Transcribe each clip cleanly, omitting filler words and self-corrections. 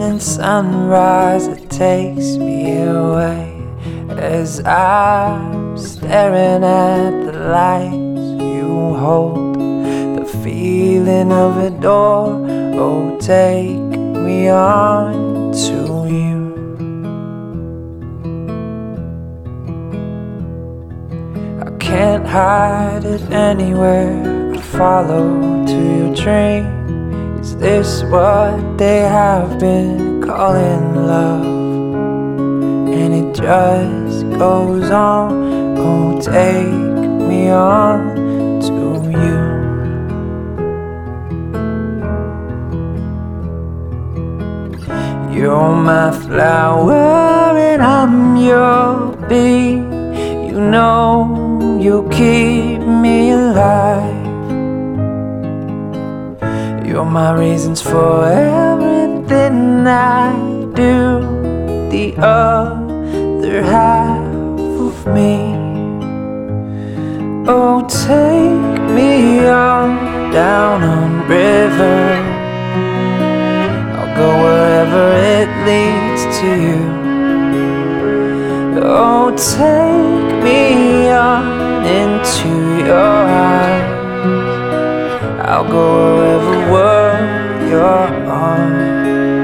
morning sunrise that takes me away as I'm staring at the lights you hold. The feeling of a door, oh, take me on to you. I can't hide it anywhere, I follow to your dream. Is this what they have been calling love? And it just goes on, oh, take me on to you. You're my flower and I'm your bee. You know you keep me alive. You're my reasons for everything I do. The other half of me. Oh, take me on down on river. I'll go wherever it leads to you. Oh, take me on into your eyes. I'll go wherever world you're on.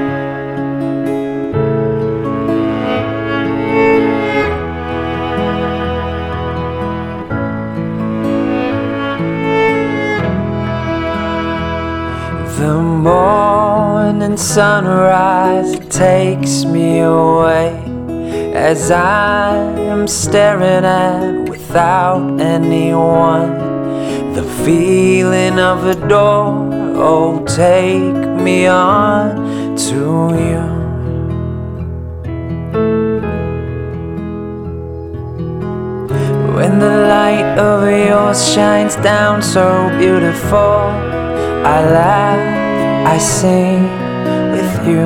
The morning sunrise takes me away as I'm staring at without anyone. The feeling of a door, oh, take me on to you. When the light of yours shines down so beautiful, I laugh, I sing with you.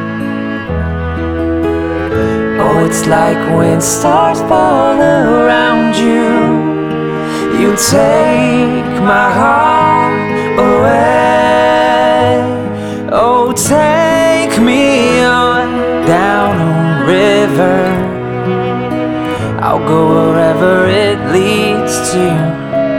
Oh, it's like when stars fall around you. You take my heart away. Oh, take me on down on river. I'll go wherever it leads to you.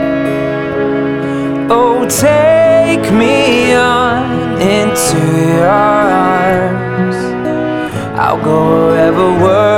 Oh, take me on into your arms. I'll go wherever